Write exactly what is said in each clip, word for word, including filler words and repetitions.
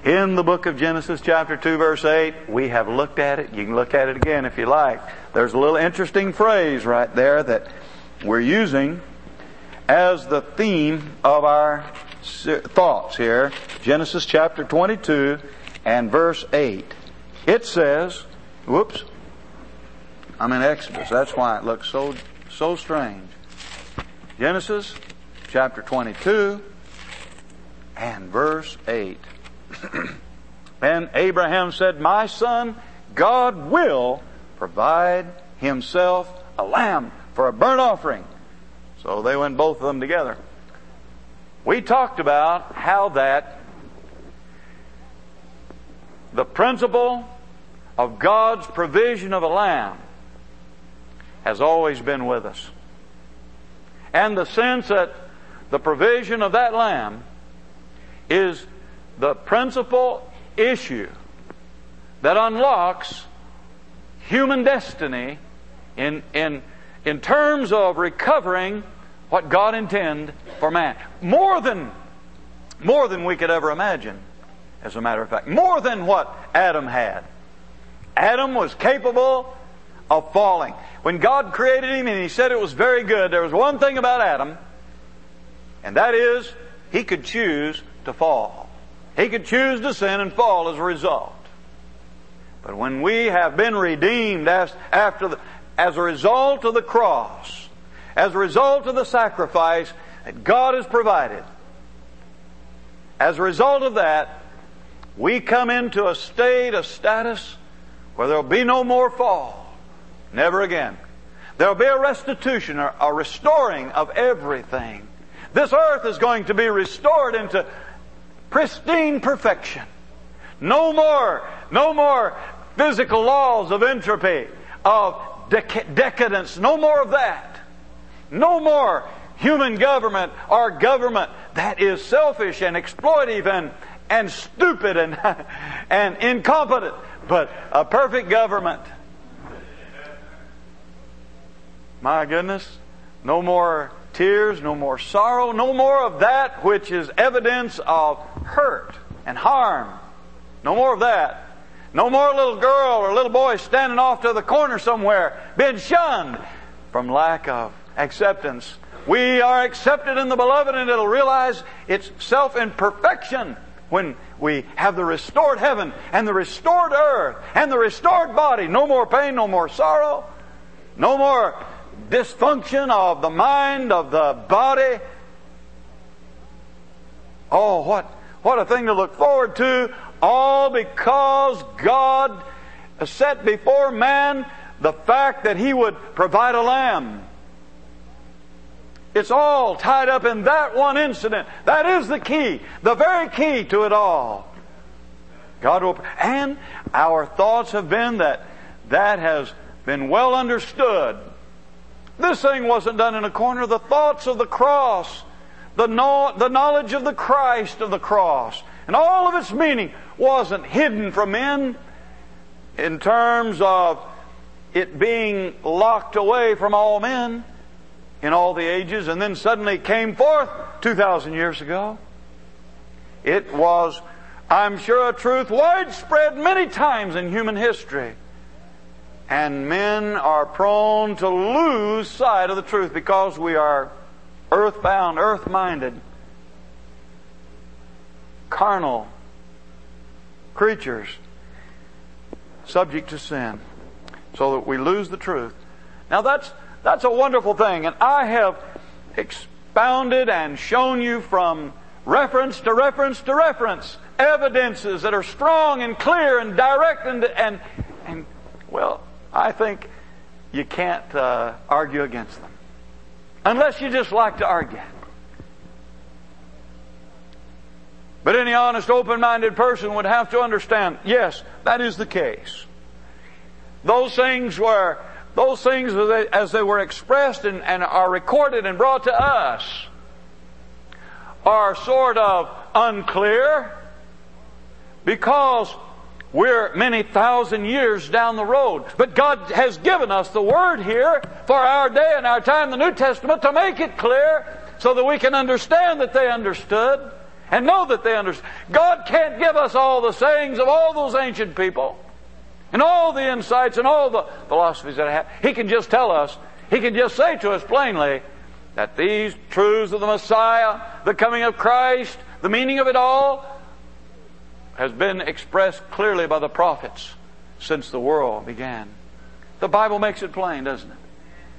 in the book of Genesis chapter two verse eight. We have looked at it. You can look at it again if you like. There's a little interesting phrase right there that we're using as the theme of our thoughts here. Genesis chapter twenty-two and verse eight. It says, whoops, I'm in Exodus. That's why it looks so so strange. Genesis chapter twenty-two and verse eight. And Abraham said, my son, God will provide Himself a lamb for a burnt offering. So they went both of them together. We talked about how that the principle of God's provision of a lamb has always been with us. And the sense that the provision of that lamb is the principal issue that unlocks human destiny in, in, in terms of recovering what God intended for man. More than, more than we could ever imagine, as a matter of fact. More than what Adam had. Adam was capable of falling. When God created him and He said it was very good, there was one thing about Adam, and that is, he could choose to fall. He could choose to sin and fall as a result. But when we have been redeemed as, after the, as a result of the cross, as a result of the sacrifice that God has provided, as a result of that, we come into a state, a status, where there will be no more fall. Never again. There will be a restitution, or a restoring of everything. This earth is going to be restored into pristine perfection. No more, no more physical laws of entropy, of dec- decadence. No more of that. No more human government or government that is selfish and exploitive and, and stupid and, and incompetent. But a perfect government. My goodness. No more tears, no more sorrow, no more of that which is evidence of hurt and harm. No more of that. No more little girl or little boy standing off to the corner somewhere, being shunned from lack of acceptance. We are accepted in the Beloved, and it'll realize its self-imperfection when we have the restored heaven and the restored earth and the restored body. No more pain, no more sorrow, no more dysfunction of the mind, of the body. Oh, what, what a thing to look forward to. All because God set before man the fact that He would provide a lamb. It's all tied up in that one incident. That is the key, the very key to it all. God will, and our thoughts have been that that has been well understood. This thing wasn't done in a corner. The thoughts of the cross, the, know, the knowledge of the Christ of the cross, and all of its meaning wasn't hidden from men in terms of it being locked away from all men in all the ages, and then suddenly came forth two thousand years ago. It was, I'm sure, a truth widespread many times in human history. And men are prone to lose sight of the truth because we are earthbound, earth-minded, carnal creatures subject to sin, so that we lose the truth. Now that's that's a wonderful thing, and I have expounded and shown you from reference to reference to reference evidences that are strong and clear and direct and and, and well, I think you can't uh, argue against them. Unless you just like to argue. But any honest, open-minded person would have to understand, yes, that is the case. Those things were, those things as they, as they were expressed and, and are recorded and brought to us are sort of unclear because we're many thousand years down the road. But God has given us the Word here for our day and our time, the New Testament, to make it clear so that we can understand that they understood and know that they understand. God can't give us all the sayings of all those ancient people and all the insights and all the philosophies that I have. He can just tell us, He can just say to us plainly that these truths of the Messiah, the coming of Christ, the meaning of it all, has been expressed clearly by the prophets since the world began. The Bible makes it plain, doesn't it?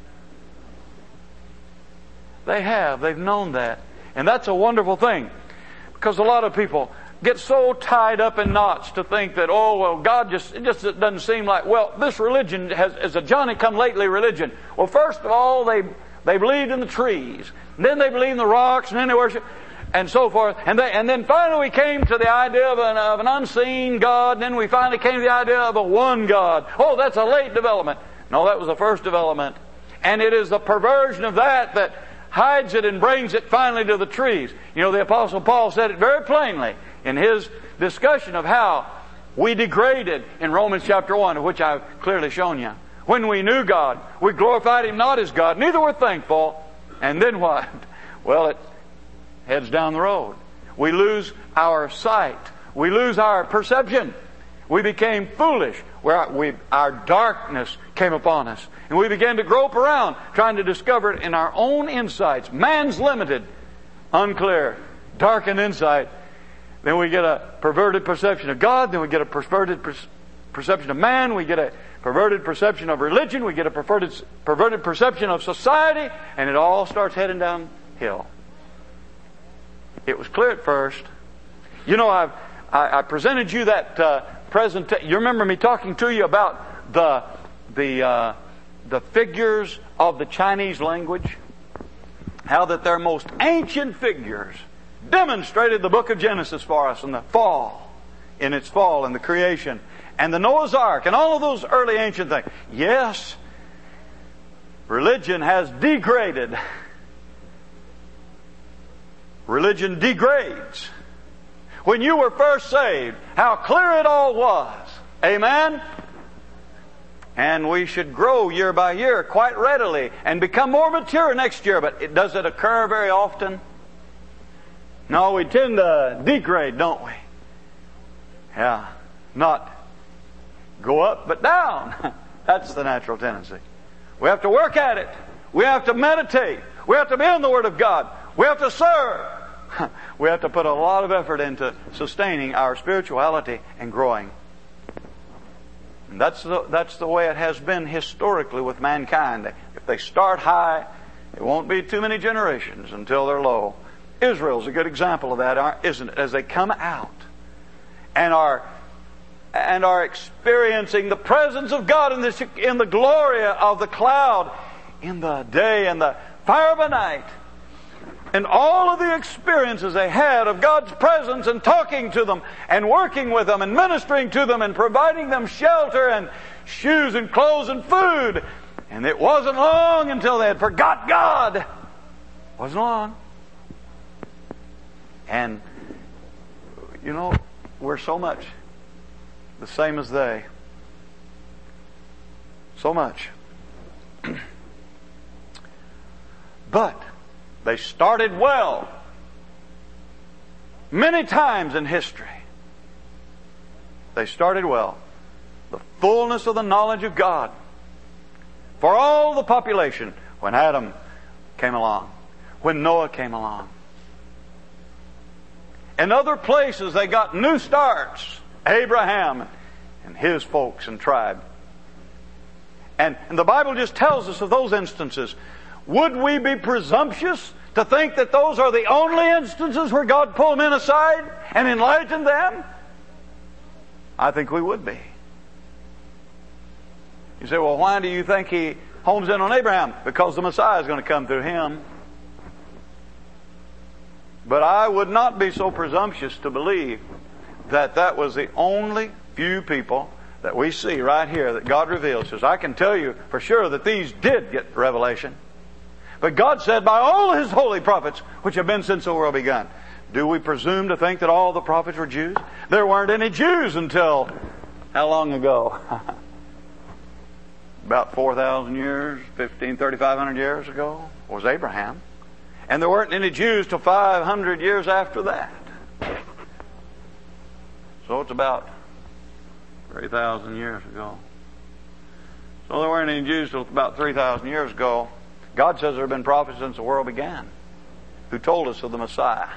They have. They've known that. And that's a wonderful thing. Because a lot of people get so tied up in knots to think that, oh, well, God just, it just doesn't seem like, well, this religion has, is a Johnny-come-lately religion. Well, first of all, they, they believed in the trees. And then they believed in the rocks, and then they worship, and so forth. And, they, and then finally we came to the idea of an, of an unseen God, and then we finally came to the idea of a one God. Oh, that's a late development. No, that was the first development. And it is the perversion of that that hides it and brings it finally to the trees. You know, the Apostle Paul said it very plainly in his discussion of how we degraded in Romans chapter one, of which I've clearly shown you. When we knew God, we glorified Him not as God, neither were thankful. And then what? Well, it heads down the road. We lose our sight. We lose our perception. We became foolish. Where we, our darkness came upon us. And we began to grope around, trying to discover it in our own insights. Man's limited, unclear, darkened insight. Then we get a perverted perception of God. Then we get a perverted per- perception of man. We get a perverted perception of religion. We get a perverted, perverted perception of society. And it all starts heading downhill. It was clear at first. You know, I've, I, I presented you that uh, presentation. You remember me talking to you about the the uh, the figures of the Chinese language? How that their most ancient figures demonstrated the book of Genesis for us and the fall, in its fall and the creation, and the Noah's Ark and all of those early ancient things. Yes, religion has degraded. Religion degrades. When you were first saved, how clear it all was. Amen? And we should grow year by year quite readily and become more mature next year. But it, does it occur very often? No, we tend to degrade, don't we? Yeah. Not go up, but down. That's the natural tendency. We have to work at it. We have to meditate. We have to be in the Word of God. We have to serve. We have to put a lot of effort into sustaining our spirituality and growing. And that's the, that's the way it has been historically with mankind. If they start high, it won't be too many generations until they're low. Israel's a good example of that, isn't it? As they come out and are and are experiencing the presence of God in this in the glory of the cloud in the day and the fire by night. And all of the experiences they had of God's presence and talking to them and working with them and ministering to them and providing them shelter and shoes and clothes and food. And it wasn't long until they had forgot God. It wasn't long. And, you know, we're so much the same as they. So much. But they started well. Many times in history, they started well. The fullness of the knowledge of God for all the population when Adam came along, when Noah came along. In other places, they got new starts. Abraham and his folks and tribe. And, and the Bible just tells us of those instances. Would we be presumptuous to think that those are the only instances where God pulled men aside and enlightened them? I think we would be. You say, well, why do you think He homes in on Abraham? Because the Messiah is going to come through him. But I would not be so presumptuous to believe that that was the only few people that we see right here that God reveals. Says, I can tell you for sure that these did get revelation. But God said, by all His holy prophets, which have been since the world begun. Do we presume to think that all the prophets were Jews? There weren't any Jews until, how long ago? About four thousand years, fifteen, thirty-five hundred years ago was Abraham. And there weren't any Jews till five hundred years after that. So it's about three thousand years ago. So there weren't any Jews till about three thousand years ago. God says there have been prophets since the world began who told us of the Messiah.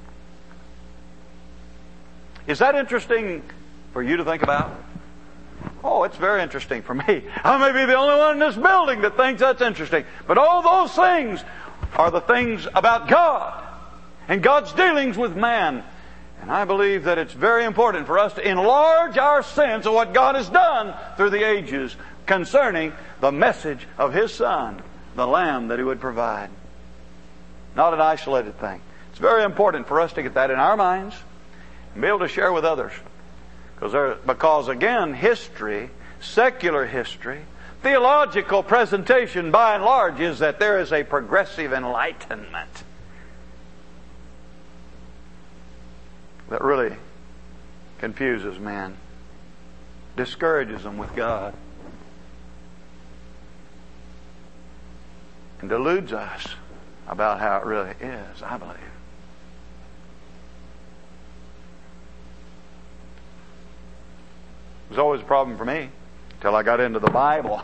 Is that interesting for you to think about? Oh, it's very interesting for me. I may be the only one in this building that thinks that's interesting. But all those things are the things about God and God's dealings with man. And I believe that it's very important for us to enlarge our sense of what God has done through the ages concerning the message of His Son, the Lamb that He would provide. Not an isolated thing. It's very important for us to get that in our minds and be able to share with others. Because, there, because again, history, secular history, theological presentation by and large is that there is a progressive enlightenment that really confuses man, discourages them with God, and deludes us about how it really is, I believe. It was always a problem for me until I got into the Bible.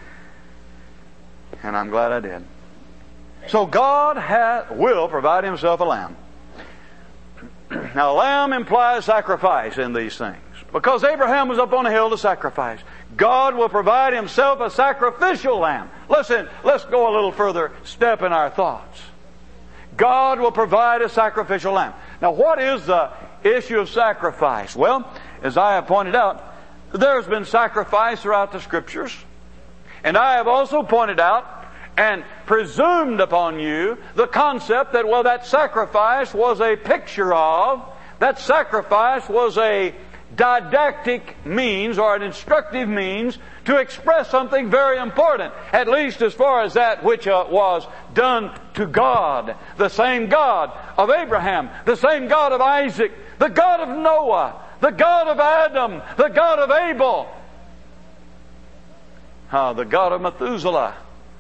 And I'm glad I did. So God ha- will provide Himself a lamb. Now, lamb implies sacrifice in these things. Because Abraham was up on a hill to sacrifice. God will provide Himself a sacrificial lamb. Listen, let's go a little further step in our thoughts. God will provide a sacrificial lamb. Now, what is the issue of sacrifice? Well, as I have pointed out, there's been sacrifice throughout the Scriptures. And I have also pointed out and presumed upon you the concept that, well, that sacrifice was a picture of, that sacrifice was a didactic means or an instructive means to express something very important, at least as far as that which uh, was done to God. The same God of Abraham, the same God of Isaac, the God of Noah, the God of Adam, the God of Abel, uh, the God of Methuselah,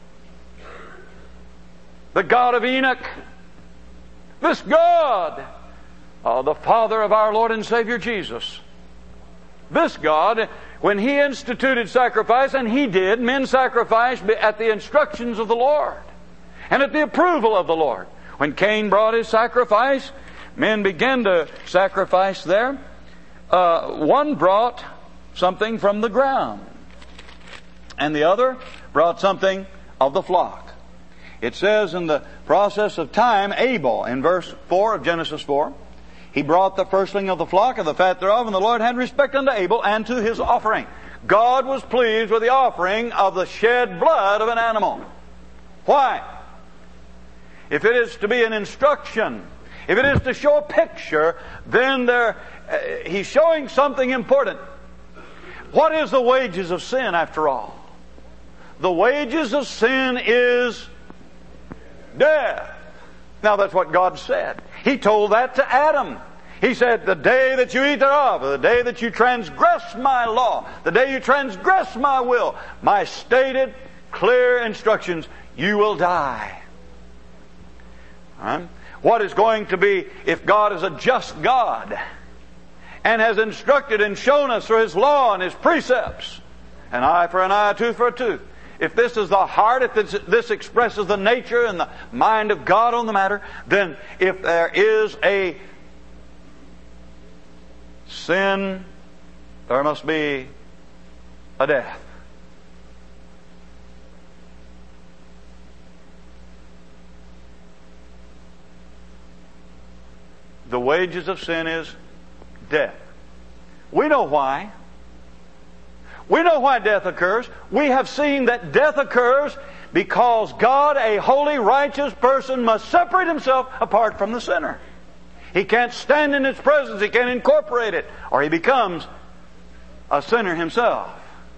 the God of Enoch. This God, uh, the Father of our Lord and Savior Jesus. This God, when He instituted sacrifice, and He did, men sacrificed at the instructions of the Lord and at the approval of the Lord. When Cain brought his sacrifice, men began to sacrifice there. Uh, one brought something from the ground, and the other brought something of the flock. It says in the process of time, Abel, in verse four of Genesis four, he brought the firstling of the flock of the fat thereof, and the Lord had respect unto Abel and to his offering. God was pleased with the offering of the shed blood of an animal. Why? If it is to be an instruction, if it is to show a picture, then there, uh, he's showing something important. What is the wages of sin, after all? The wages of sin is death. Now that's what God said. He told that to Adam. He said, the day that you eat thereof, the day that you transgress my law, the day you transgress my will, my stated, clear instructions, you will die. Right? What is going to be, if God is a just God and has instructed and shown us through His law and His precepts, an eye for an eye, a tooth for a tooth, if this is the heart, if this, this expresses the nature and the mind of God on the matter, then if there is a sin, there must be a death. The wages of sin is death. We know why. We know why death occurs. We have seen that death occurs because God, a holy, righteous person, must separate Himself apart from the sinner. He can't stand in its presence. He can't incorporate it, or he becomes a sinner himself.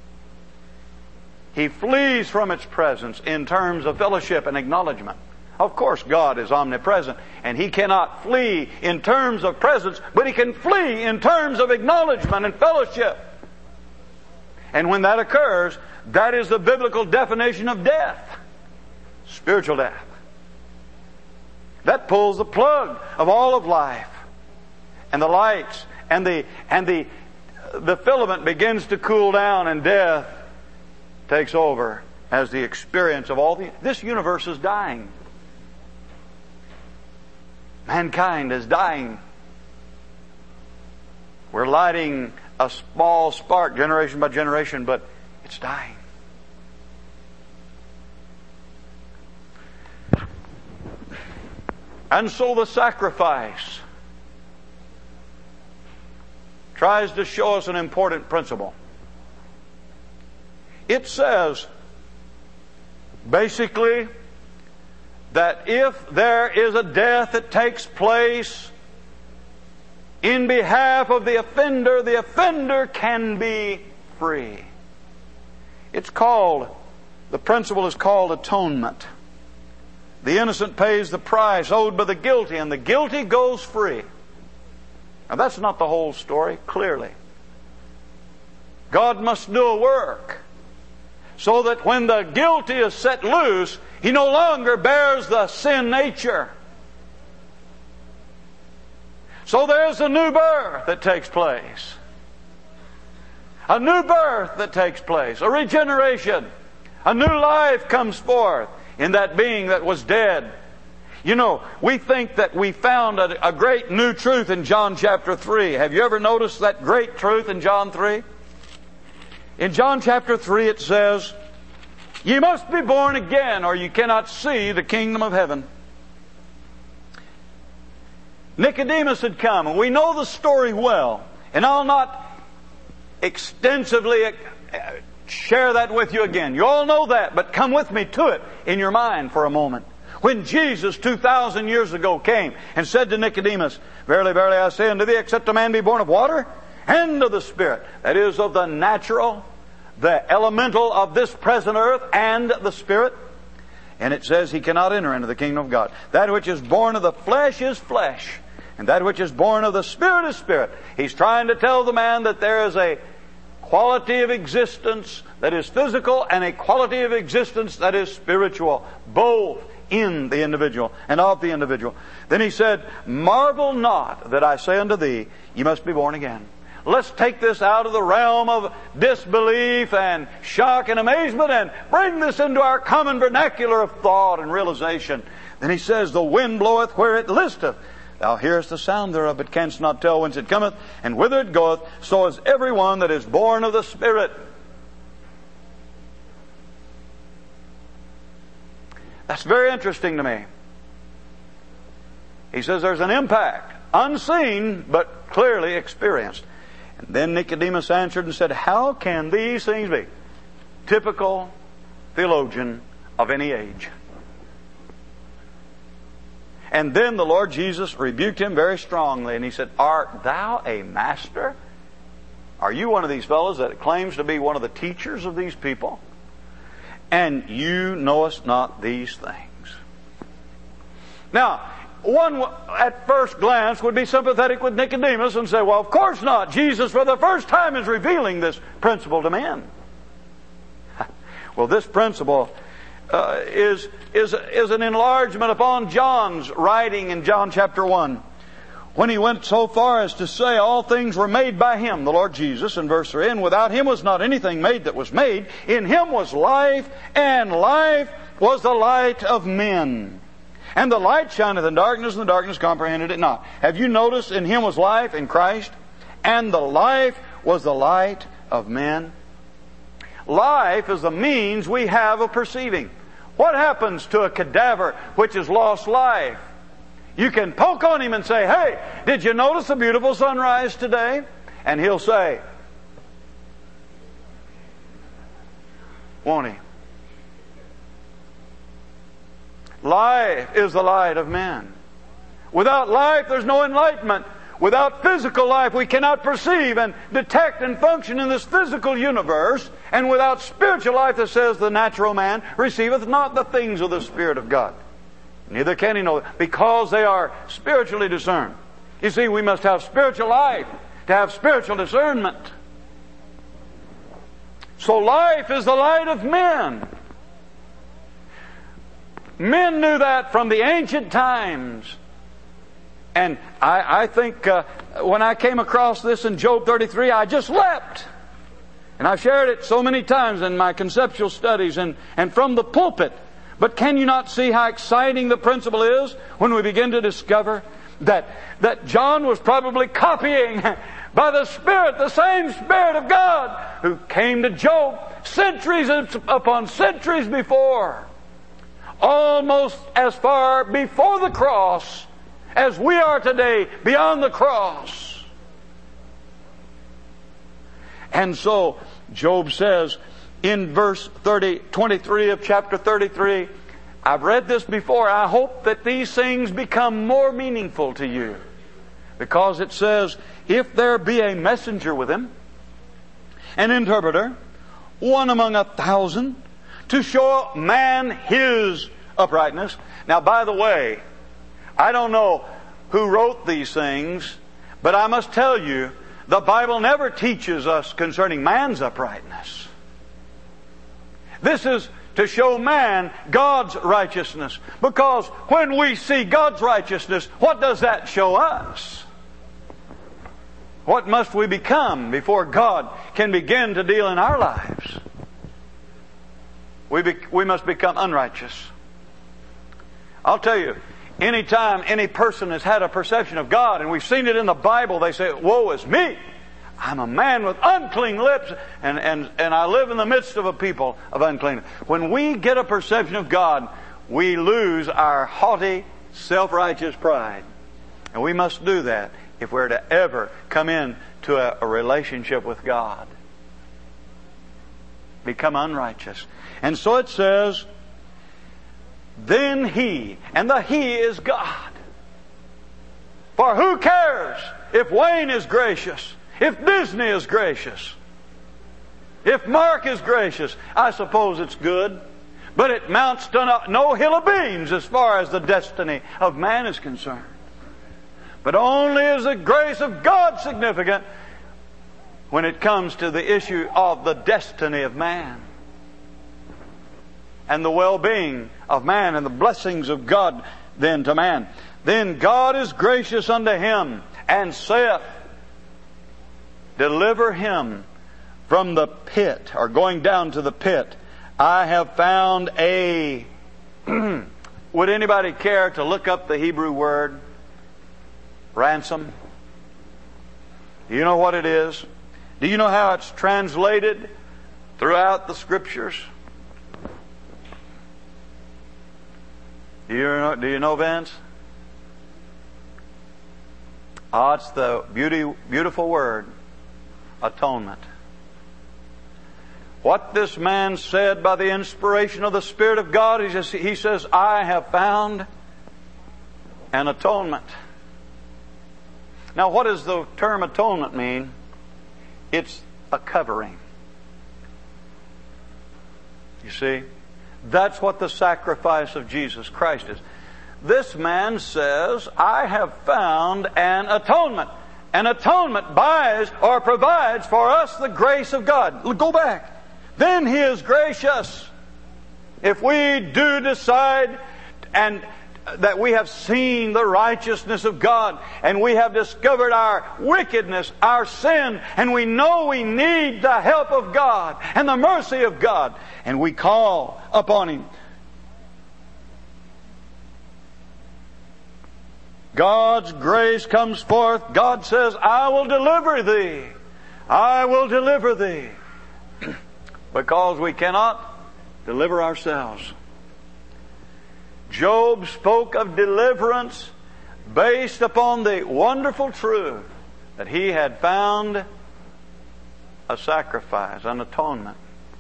He flees from its presence in terms of fellowship and acknowledgement. Of course, God is omnipresent, and He cannot flee in terms of presence, but He can flee in terms of acknowledgement and fellowship. And when that occurs, that is the biblical definition of death. Spiritual death. That pulls the plug of all of life and the lights and the and the the filament begins to cool down, and death takes over as the experience of all the... This universe is dying. Mankind is dying. We're lighting a small spark generation by generation, but it's dying. And so the sacrifice tries to show us an important principle. It says, basically, that if there is a death that takes place in behalf of the offender, the offender can be free. It's called, the principle is called atonement. The innocent pays the price owed by the guilty, and the guilty goes free. Now that's not the whole story, clearly. God must do a work so that when the guilty is set loose, he no longer bears the sin nature. So there's a new birth that takes place. A new birth that takes place. A regeneration. A new life comes forth in that being that was dead. You know, we think that we found a, a great new truth in John chapter three. Have you ever noticed that great truth in John three? In John chapter three it says, "Ye must be born again, or you cannot see the kingdom of heaven." Nicodemus had come, and we know the story well. And I'll not extensively share that with you again. You all know that, but come with me to it in your mind for a moment. When Jesus two thousand years ago came and said to Nicodemus, "Verily, verily, I say unto thee, except a man be born of water and of the Spirit," that is, of the natural, the elemental of this present earth, and the Spirit. And it says he cannot enter into the kingdom of God. That which is born of the flesh is flesh, and that which is born of the Spirit is spirit. He's trying to tell the man that there is a quality of existence that is physical and a quality of existence that is spiritual, both in the individual and of the individual. Then he said, "Marvel not that I say unto thee, ye must be born again." Let's take this out of the realm of disbelief and shock and amazement and bring this into our common vernacular of thought and realization. Then he says, "The wind bloweth where it listeth. Thou hearest the sound thereof, but canst not tell whence it cometh, and whither it goeth. So is every one that is born of the Spirit." That's very interesting to me. He says there's an impact, unseen but clearly experienced. And then Nicodemus answered and said, "How can these things be?" Typical theologian of any age. And then the Lord Jesus rebuked him very strongly, and he said, "Art thou a master? Are you one of these fellows that claims to be one of the teachers of these people? And you knowest not these things?" Now, one at first glance would be sympathetic with Nicodemus and say, "Well, of course not. Jesus for the first time is revealing this principle to men." Well, this principle uh, is, is, is an enlargement upon John's writing in John chapter one, when he went so far as to say all things were made by Him, the Lord Jesus, in verse three, "And without Him was not anything made that was made. In Him was life, and life was the light of men. And the light shineth in darkness, and the darkness comprehended it not." Have you noticed in Him was life, in Christ? And the life was the light of men. Life is the means we have of perceiving. What happens to a cadaver which has lost life? You can poke on him and say, "Hey, did you notice the beautiful sunrise today?" And he'll say, won't he? Life is the light of men. Without life, there's no enlightenment. Without physical life, we cannot perceive and detect and function in this physical universe. And without spiritual life, that says the natural man receiveth not the things of the Spirit of God. Neither can he know, because they are spiritually discerned. You see, we must have spiritual life to have spiritual discernment. So life is the light of men. Men knew that from the ancient times. And I, I think uh, when I came across this in Job thirty-three, I just leapt. And I've shared it so many times in my conceptual studies and, and from the pulpit. But can you not see how exciting the principle is when we begin to discover that, that John was probably copying by the Spirit, the same Spirit of God who came to Job centuries upon centuries before, almost as far before the cross as we are today beyond the cross. And so Job says in verse thirty, twenty-three of chapter thirty-three, I've read this before. I hope that these things become more meaningful to you. Because it says, if there be a messenger with him, an interpreter, one among a thousand, to show man his uprightness. Now, by the way, I don't know who wrote these things, but I must tell you, the Bible never teaches us concerning man's uprightness. This is to show man God's righteousness. Because when we see God's righteousness, what does that show us? What must we become before God can begin to deal in our lives? We, be, we must become unrighteous. I'll tell you, anytime any person has had a perception of God, and we've seen it in the Bible, they say, woe is me! I'm a man with unclean lips, and, and, and I live in the midst of a people of uncleanness. When we get a perception of God, we lose our haughty, self-righteous pride. And we must do that if we're to ever come into a, a relationship with God. Become unrighteous. And so it says, then He, and the He is God. For who cares if Wayne is gracious? If Disney is gracious, if Mark is gracious, I suppose it's good. But it mounts to no hill of beans as far as the destiny of man is concerned. But only is the grace of God significant when it comes to the issue of the destiny of man. And the well-being of man and the blessings of God then to man. Then God is gracious unto him and saith, deliver him from the pit, or going down to the pit. I have found a... Would anybody care to look up the Hebrew word ransom? Do you know what it is? Do you know how it's translated throughout the Scriptures? Do you know, do you know, Vince? Oh, it's the beauty, beautiful word, atonement. What this man said by the inspiration of the Spirit of God, he, just, he says, I have found an atonement. Now, what does the term atonement mean? It's a covering. You see? That's what the sacrifice of Jesus Christ is. This man says, I have found an atonement. An atonement buys or provides for us the grace of God. Go back. Then He is gracious. If we do decide and that we have seen the righteousness of God, and we have discovered our wickedness, our sin, and we know we need the help of God and the mercy of God, and we call upon Him. God's grace comes forth. God says, I will deliver thee. I will deliver thee. Because we cannot deliver ourselves. Job spoke of deliverance based upon the wonderful truth that he had found a sacrifice, an atonement.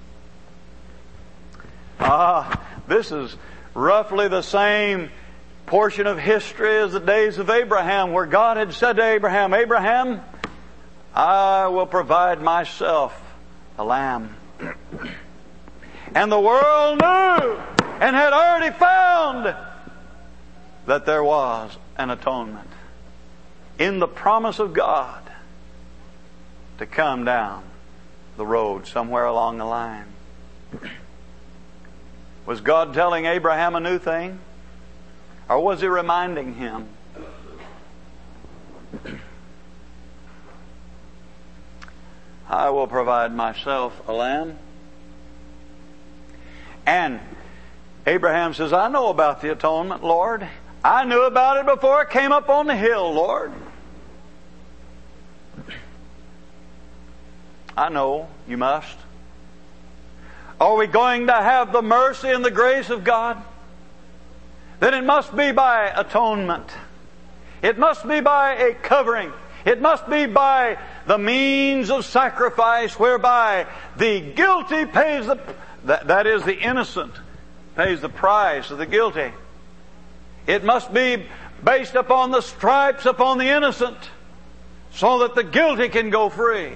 Ah, this is roughly the same portion of history as the days of Abraham, where God had said to Abraham, Abraham, I will provide myself a lamb. And the world knew and had already found that there was an atonement in the promise of God to come down the road somewhere along the line. Was God telling Abraham a new thing? Or was He reminding him I will provide myself a lamb. And Abraham says, I know about the atonement, Lord. I knew about it before it came up on the hill, Lord. I know you must. Are we going to have the mercy and the grace of God? Then it must be by atonement. It must be by a covering. It must be by the means of sacrifice whereby the guilty pays the, that, that is the innocent, pays the price of the guilty. It must be based upon the stripes upon the innocent so that the guilty can go free.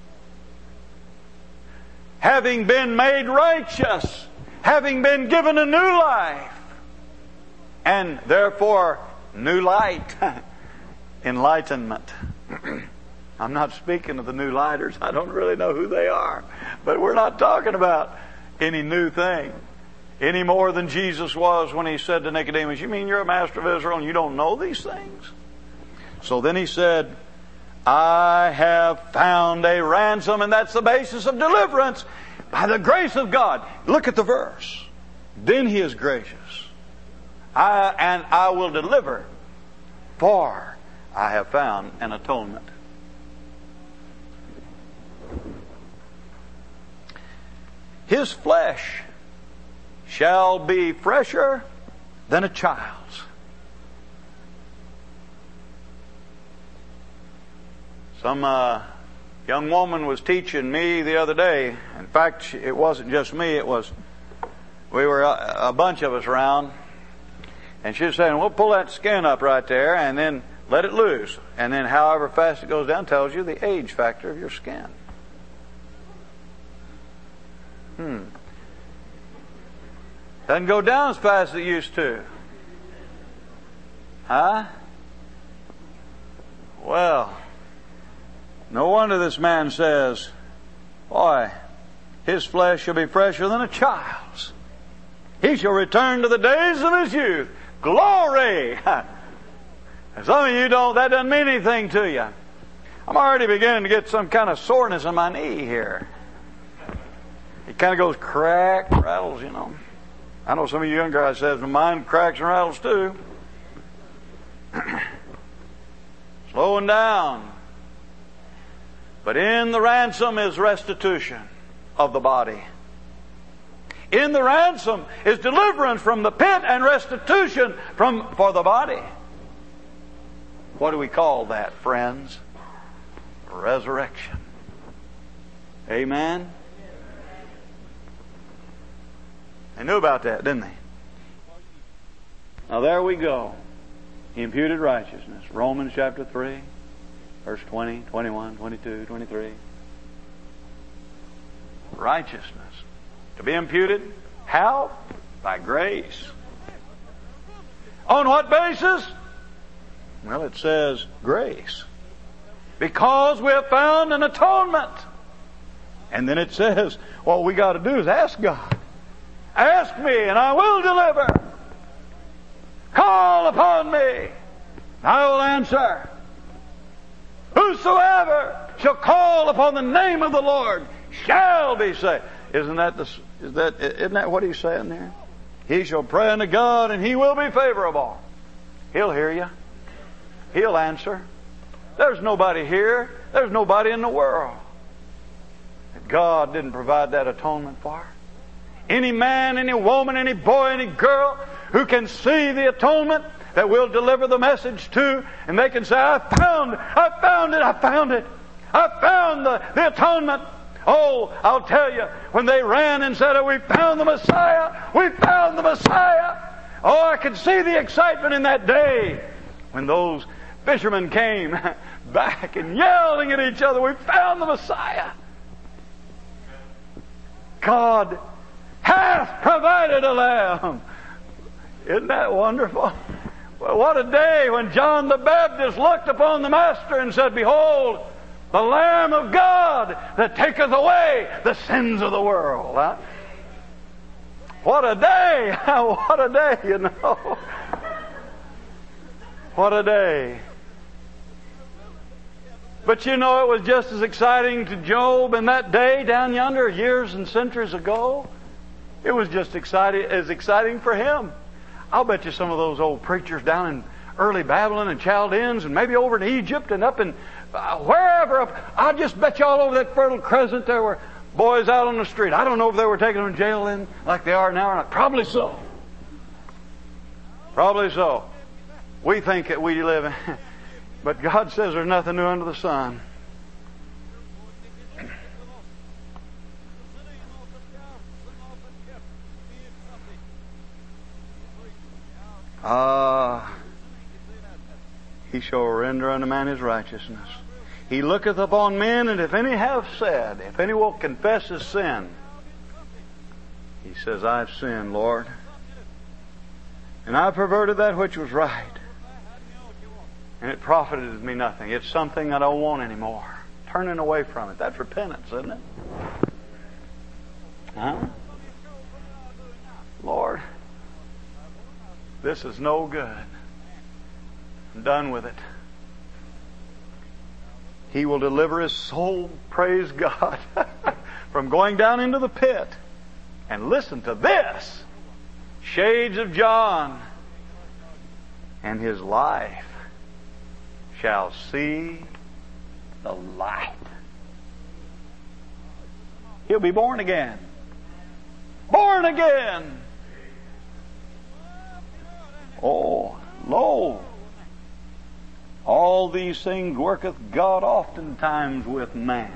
Having been made righteous, having been given a new life, and therefore new light, enlightenment. I'm not speaking of the new lighters. I don't really know who they are. But we're not talking about any new thing. Any more than Jesus was when He said to Nicodemus, you mean you're a master of Israel and you don't know these things? So then He said, I have found a ransom, and that's the basis of deliverance by the grace of God. Look at the verse. Then He is gracious. I, and I will deliver, for I have found an atonement. His flesh shall be fresher than a child's. Some uh, young woman was teaching me the other day. In fact, it wasn't just me. It was, we were a, a bunch of us around. And she was saying, well, pull that skin up right there and then let it loose. And then however fast it goes down tells you the age factor of your skin. Hmm. Doesn't go down as fast as it used to. Huh? Well, no wonder this man says, boy, his flesh shall be fresher than a child's. He shall return to the days of his youth. Glory! Some of you don't, that doesn't mean anything to you. I'm already beginning to get some kind of soreness in my knee here. It kind of goes crack, rattles, you know. I know some of you young guys says, mine cracks and rattles too. Slowing down. But in the ransom is restitution of the body. In the ransom is deliverance from the pit and restitution from for the body. What do we call that, friends? Resurrection. Amen? They knew about that, didn't they? Now there we go. Imputed righteousness. Romans chapter three, verse twenty, twenty-one, twenty-two, twenty-three. Righteousness. To be imputed. How? By grace. On what basis? Well, it says grace. Because we have found an atonement. And then it says, what we got to do is ask God. Ask me and I will deliver. Call upon me and I will answer. Whosoever shall call upon the name of the Lord shall be saved. Isn't that the, is that, isn't that what he's saying there? He shall pray unto God and He will be favorable. He'll hear you. He'll answer. There's nobody here. There's nobody in the world that God didn't provide that atonement for. Any man, any woman, any boy, any girl who can see the atonement that we'll deliver the message to, and they can say, I found it, I found it, I found it. I found the, the atonement. Oh, I'll tell you, when they ran and said, oh, we found the Messiah, we found the Messiah. Oh, I could see the excitement in that day when those fishermen came back and yelling at each other, we found the Messiah. God hath provided a lamb. Isn't that wonderful? Well, what a day when John the Baptist looked upon the Master and said, behold, the Lamb of God that taketh away the sins of the world. Huh? What a day! What a day, you know. What a day. But you know, it was just as exciting to Job in that day down yonder, years and centuries ago. It was just exciting, as exciting for him. I'll bet you some of those old preachers down in early Babylon and Chaldeans and maybe over in Egypt and up in uh, wherever, up, I'll just bet you all over that Fertile Crescent there were boys out on the street. I don't know if they were taking them to jail then like they are now or not. Probably so. Probably so. We think that we live in... But God says there's nothing new under the sun. Ah, He shall render unto man his righteousness. He looketh upon men, and if any have said, if any will confess his sin, he says, I've sinned, Lord, and I've perverted that which was right. And it profited me nothing. It's something I don't want anymore. Turning away from it. That's repentance, isn't it? Huh? Lord, this is no good. I'm done with it. He will deliver his soul, praise God, from going down into the pit. And listen to this. Shades of John. And his life shall see the light. He'll be born again. Born again. Oh, lo, all these things worketh God oftentimes with man.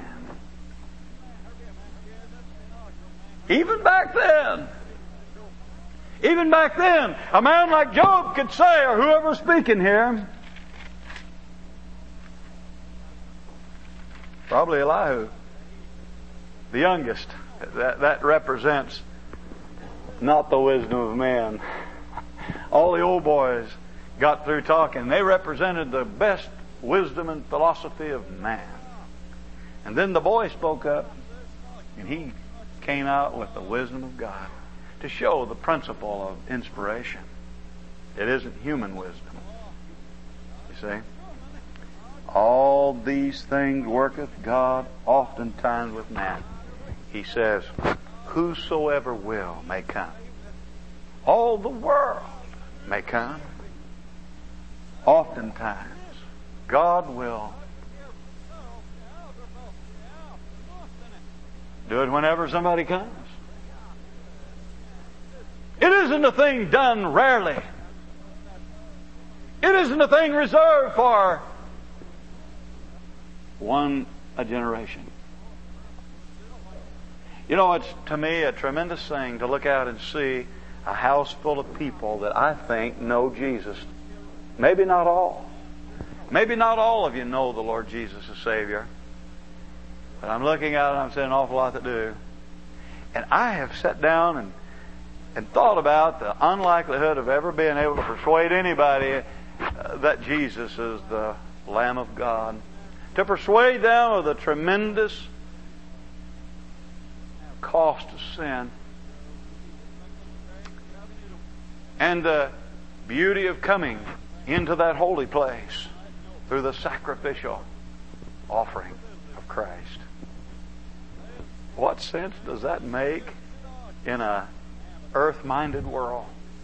Even back then. Even back then, a man like Job could say, or whoever's speaking here, probably Elihu, the youngest. That, that represents not the wisdom of man. All the old boys got through talking. They represented the best wisdom and philosophy of man. And then the boy spoke up, and he came out with the wisdom of God to show the principle of inspiration. It isn't human wisdom. You see? All these things worketh God oftentimes with man. He says, whosoever will may come. All the world may come. Oftentimes, God will do it whenever somebody comes. It isn't a thing done rarely. It isn't a thing reserved for one a generation. You know, it's to me a tremendous thing to look out and see a house full of people that I think know Jesus. Maybe not all. Maybe not all of you know the Lord Jesus as Savior. But I'm looking out and I'm seeing an awful lot that do. And I have sat down and, and thought about the unlikelihood of ever being able to persuade anybody uh, that Jesus is the Lamb of God. To persuade them of the tremendous cost of sin and the beauty of coming into that holy place through the sacrificial offering of Christ. What sense does that make in a earth-minded world?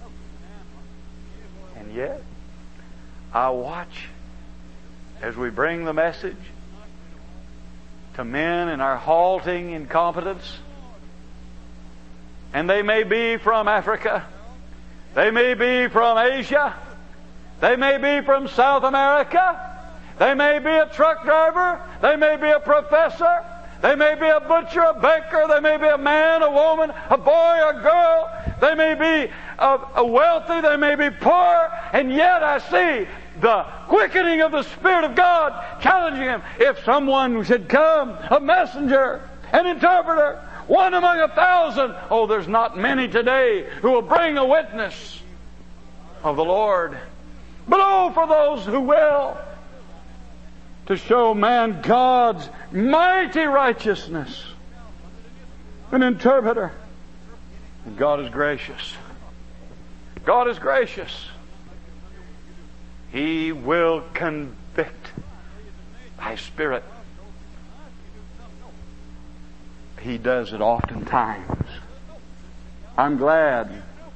And yet, I watch as we bring the message to men in our halting incompetence. And they may be from Africa. They may be from Asia. They may be from South America. They may be a truck driver. They may be a professor. They may be a butcher, a baker. They may be a man, a woman, a boy, a girl. They may be a, a wealthy. They may be poor. And yet I see the quickening of the Spirit of God challenging him. If someone should come, a messenger, an interpreter, one among a thousand. Oh, there's not many today who will bring a witness of the Lord. But oh, for those who will, to show man God's mighty righteousness. An interpreter. And God is gracious. God is gracious. He will convict. Thy Spirit. He does it oftentimes. I'm glad.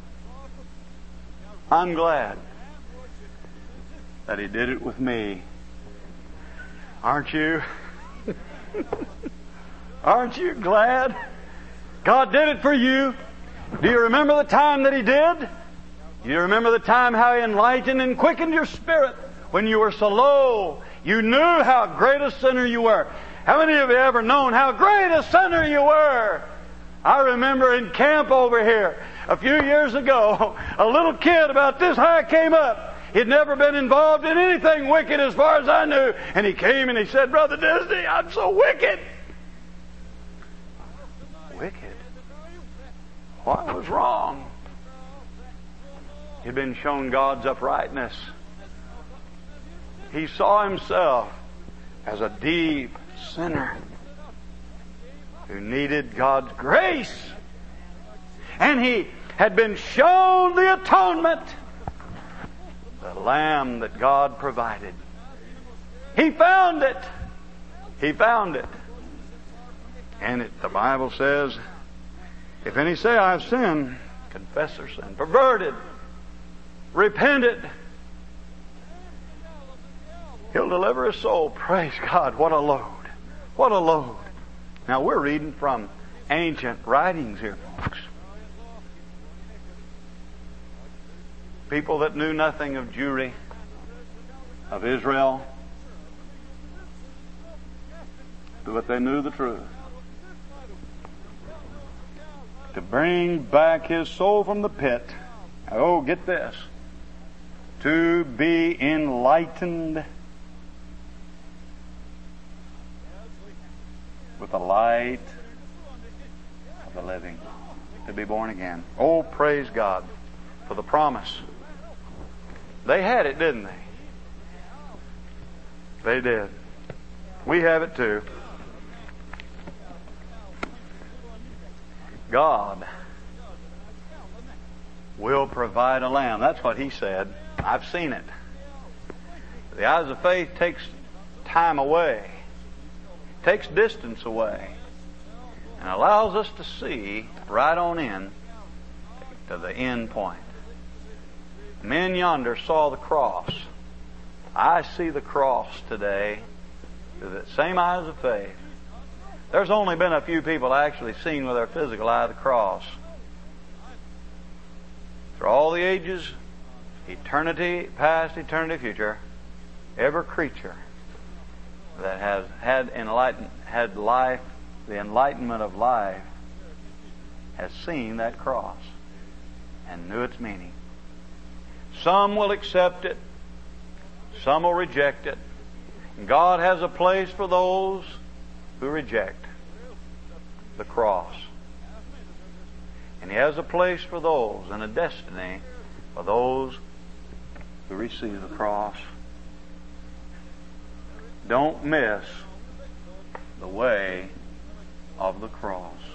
I'm glad that He did it with me. Aren't you? Aren't you glad? God did it for you. Do you remember the time that He did? Do you remember the time how He enlightened and quickened your spirit when you were so low? You knew how great a sinner you were. How many of you ever known how great a sinner you were? I remember in camp over here a few years ago, a little kid about this high came up. He'd never been involved in anything wicked as far as I knew. And he came and he said, Brother Disney, I'm so wicked. Wicked? What was wrong? He'd been shown God's uprightness. He saw himself as a deep sinner who needed God's grace. And he had been shown the atonement, the Lamb that God provided. He found it. He found it. And it, the Bible says, if any say, I have sinned, confess their sin, perverted, repented, He'll deliver his soul. Praise God. What a load. What a load. Now we're reading from ancient writings here, folks. People that knew nothing of Jewry, of Israel, but they knew the truth. To bring back his soul from the pit. Oh, get this. To be enlightened with the light of the living. To be born again. Oh, praise God for the promise. They had it, didn't they? They did. We have it too. God will provide a lamb. That's what He said. I've seen it. The eyes of faith takes time away, takes distance away, and allows us to see right on in to the end point. Men yonder saw the cross. I see the cross today through the same eyes of faith. There's only been a few people actually seen with their physical eye the cross. Through all the ages, eternity, past, eternity, future, every creature that has had enlighten, had life, the enlightenment of life, has seen that cross and knew its meaning. Some will accept it. Some will reject it. God has a place for those who reject the cross. And He has a place for those and a destiny for those who receive the cross. Don't miss the way of the cross.